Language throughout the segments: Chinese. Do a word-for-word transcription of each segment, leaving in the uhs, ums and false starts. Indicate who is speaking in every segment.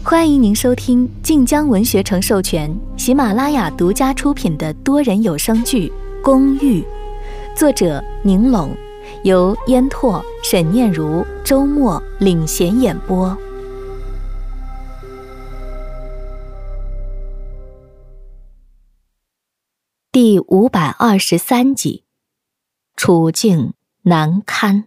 Speaker 1: 欢迎您收听晋江文学城授权、喜马拉雅独家出品的多人有声剧《公寓》，作者宁拢，由烟拓、沈念如、周末领衔演播。第五百二十三集，处境难堪。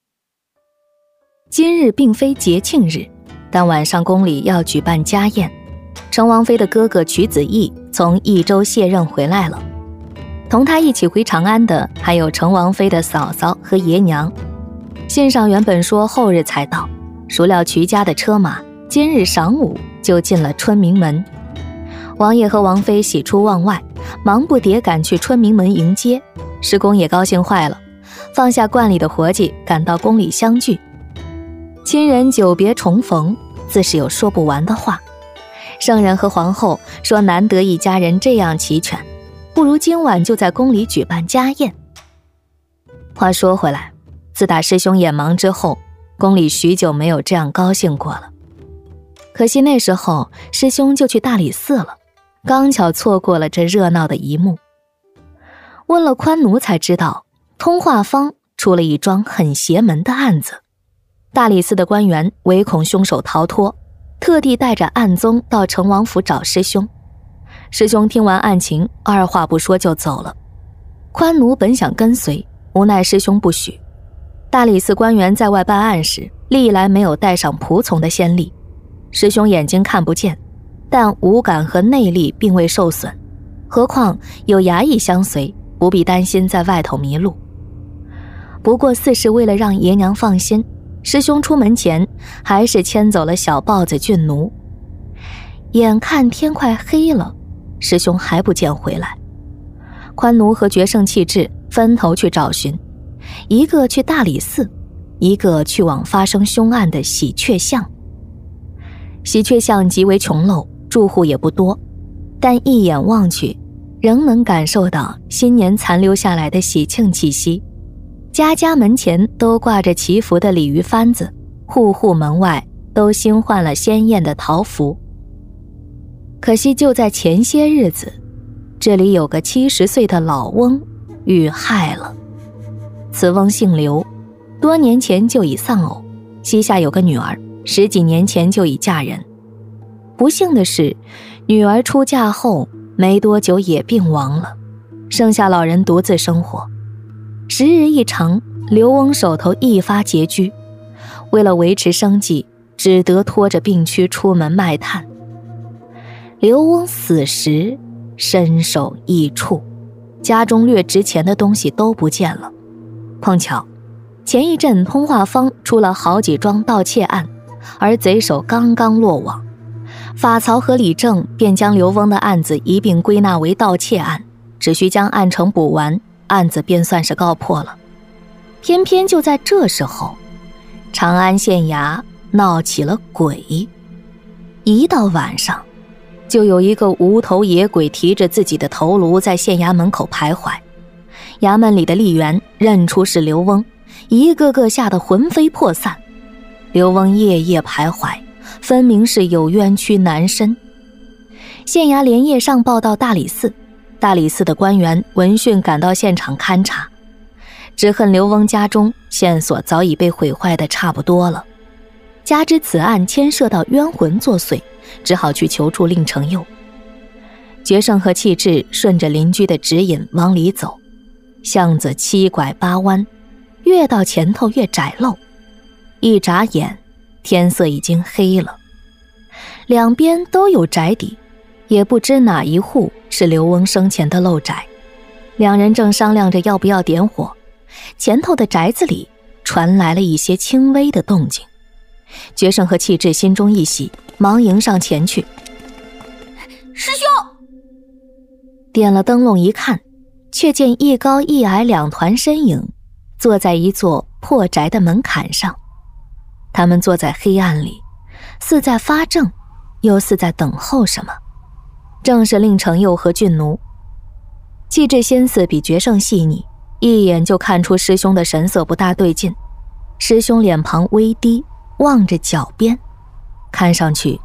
Speaker 1: 今日并非节庆日，但晚上宫里要举办家宴。成王妃的哥哥瞿子义从益州卸任回来了，同他一起回长安的还有成王妃的嫂嫂和爷娘。信上原本说后日才到，孰料瞿家的车马今日晌午就进了春明门。王爷和王妃喜出望外，忙不迭赶去春明门迎接。师公也高兴坏了，放下观里的活计，赶到宫里相聚。亲人久别重逢，自是有说不完的话。圣人和皇后说难得一家人这样齐全，不如今晚就在宫里举办家宴。话说回来，自打师兄眼盲之后，宫里许久没有这样高兴过了。可惜那时候师兄就去大理寺了，刚巧错过了这热闹的一幕。问了宽奴才知道，通化坊出了一桩很邪门的案子。大理寺的官员唯恐凶手逃脱，特地带着暗宗到成王府找师兄。师兄听完案情，二话不说就走了。宽奴本想跟随，无奈师兄不许。大理寺官员在外办案时，历来没有带上仆从的先例。师兄眼睛看不见，但五感和内力并未受损，何况有衙役相随，不必担心在外头迷路。不过似是为了让爷娘放心，师兄出门前还是牵走了小豹子俊奴。眼看天快黑了，师兄还不见回来。宽奴和决胜气质分头去找寻，一个去大理寺，一个去往发生凶案的喜鹊巷。喜鹊巷极为穷陋，住户也不多，但一眼望去，仍能感受到新年残留下来的喜庆气息。家家门前都挂着祈福的鲤鱼幡子，户户门外都新换了鲜艳的桃符。可惜就在前些日子，这里有个七十岁的老翁遇害了。此翁姓刘，多年前就已丧偶，膝下有个女儿，十几年前就已嫁人。不幸的是，女儿出嫁后没多久也病亡了，剩下老人独自生活。时日一长，刘翁手头一发拮据，为了维持生计，只得拖着病躯出门卖炭。刘翁死时身首异处，家中略值钱的东西都不见了。碰巧前一阵通化坊出了好几桩盗窃案，而贼首刚刚落网，法曹和李正便将刘翁的案子一并归纳为盗窃案，只需将案程补完，案子便算是告破了。偏偏就在这时候，长安县衙闹起了鬼。一到晚上，就有一个无头野鬼提着自己的头颅在县衙门口徘徊。衙门里的吏员认出是刘翁，一个个吓得魂飞魄散。刘翁夜夜徘徊，分明是有冤屈难伸。县衙连夜上报到大理寺，大理寺的官员闻讯赶到现场勘查，只恨刘翁家中线索早已被毁坏得差不多了，加之此案牵涉到冤魂作祟，只好去求助令承佑。决胜和气质顺着邻居的指引往里走，巷子七拐八弯，越到前头越窄漏。一眨眼，天色已经黑了，两边都有宅邸，也不知哪一户是刘翁生前的漏宅。两人正商量着要不要点火，前头的宅子里传来了一些轻微的动静。决胜和气质心中一喜，忙迎上前去。
Speaker 2: 师兄！
Speaker 1: 点了灯笼一看，却见一高一矮两团身影坐在一座破宅的门槛上。他们坐在黑暗里，似在发怔，又似在等候什么。正是令承佑和俊奴。气质心思比决胜细腻，一眼就看出师兄的神色不大对劲。师兄脸庞微低，望着脚边，看上去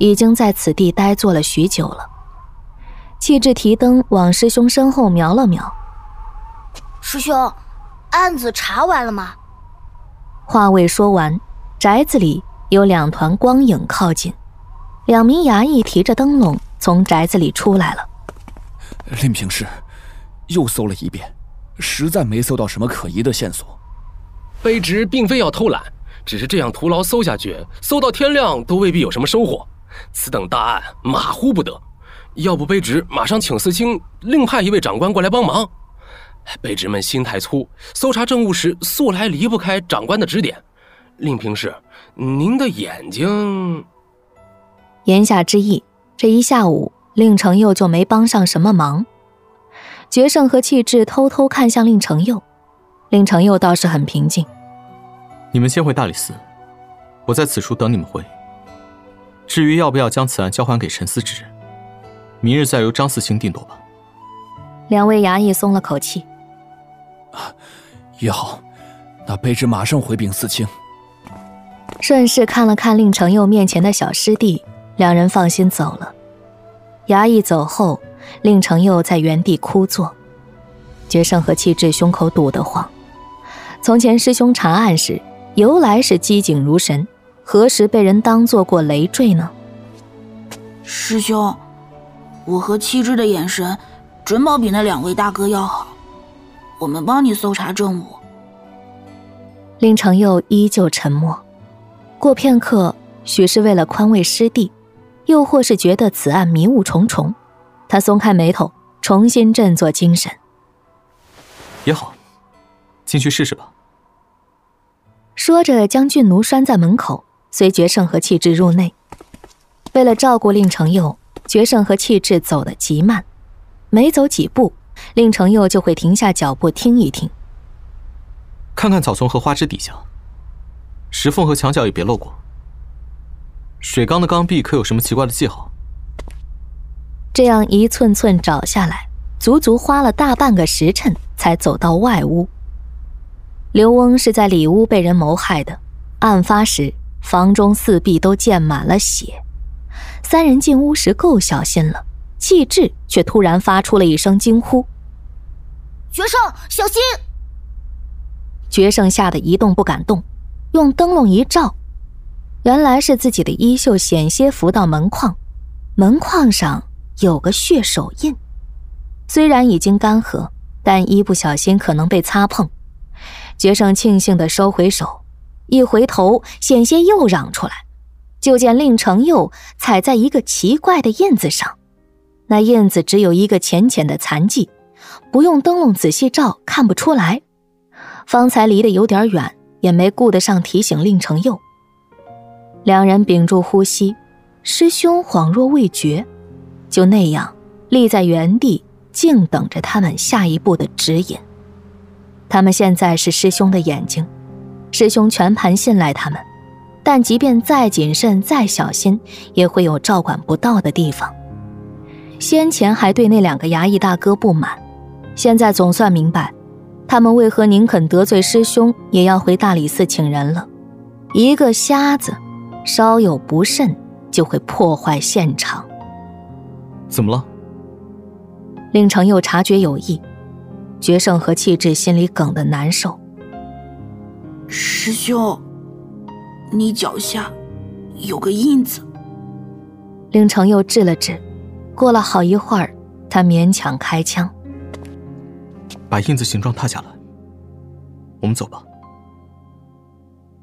Speaker 1: 已经在此地呆坐了许久了。气质提灯往师兄身后瞄了瞄。
Speaker 2: 师兄，案子查完了吗？
Speaker 1: 话未说完，宅子里有两团光影靠近，两名衙役提着灯笼从宅子里出来了。
Speaker 3: 令平氏，又搜了一遍，实在没搜到什么可疑的线索。
Speaker 4: 卑职并非要偷懒，只是这样徒劳搜下去，搜到天亮都未必有什么收获。此等大案，马虎不得。要不卑职马上请四卿另派一位长官过来帮忙。卑职们心太粗，搜查政务时素来离不开长官的指点。令平氏，您的眼睛……
Speaker 1: 言下之意，这一下午令承佑就没帮上什么忙。决胜和气质偷偷看向令承佑，令承佑倒是很平静。
Speaker 5: 你们先回大理寺，我在此处等你们回。至于要不要将此案交还给陈司职，明日再由张四卿定夺吧。
Speaker 1: 两位衙役松了口气。
Speaker 3: 啊，也好，那卑职马上回禀四卿。
Speaker 1: 顺势看了看令承佑面前的小师弟，两人放心走了。衙役走后，令承佑在原地枯坐。决胜和气质胸口堵得慌。从前师兄查案时，由来是机警如神，何时被人当作过累赘呢？
Speaker 2: 师兄，我和气质的眼神准保比那两位大哥要好，我们帮你搜查政务。
Speaker 1: 令承佑依旧沉默。过片刻，许是为了宽慰师弟，又或是觉得此案迷雾重重，他松开眉头，重新振作精神。
Speaker 5: 也好，进去试试吧。
Speaker 1: 说着将俊奴拴在门口，随决胜和气质入内。为了照顾令承佑，决胜和气质走得极慢，每走几步，令承佑就会停下脚步听一听。
Speaker 5: 看看草丛和花枝底下，石缝和墙角也别漏过。水缸的缸壁可有什么奇怪的记号？
Speaker 1: 这样一寸寸找下来，足足花了大半个时辰才走到外屋。刘翁是在里屋被人谋害的，案发时房中四壁都溅满了血。三人进屋时够小心了，气质却突然发出了一声惊呼：
Speaker 2: 决胜，小心！
Speaker 1: 决胜吓得一动不敢动，用灯笼一照，原来是自己的衣袖险些浮到门框，门框上有个血手印，虽然已经干涸，但一不小心可能被擦碰。决胜庆幸地收回手，一回头险些又嚷出来，就见令承佑踩在一个奇怪的印子上，那印子只有一个浅浅的残迹，不用灯笼仔细照看不出来。方才离得有点远，也没顾得上提醒令承佑。两人屏住呼吸，师兄恍若未觉，就那样立在原地，静等着他们下一步的指引。他们现在是师兄的眼睛，师兄全盘信赖他们，但即便再谨慎再小心，也会有照管不到的地方。先前还对那两个衙役大哥不满，现在总算明白他们为何宁肯得罪师兄也要回大理寺请人了。一个瞎子稍有不慎就会破坏现场。
Speaker 5: 怎么了？
Speaker 1: 令承佑察觉有异，决胜和气质心里梗得难受。
Speaker 2: 师兄，你脚下有个印子。
Speaker 1: 令承佑治了治，过了好一会儿，他勉强开腔：
Speaker 5: 把印子形状踏下来，我们走吧。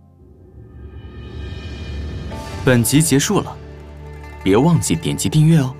Speaker 5: 本集结束了，别忘记点击订阅哦。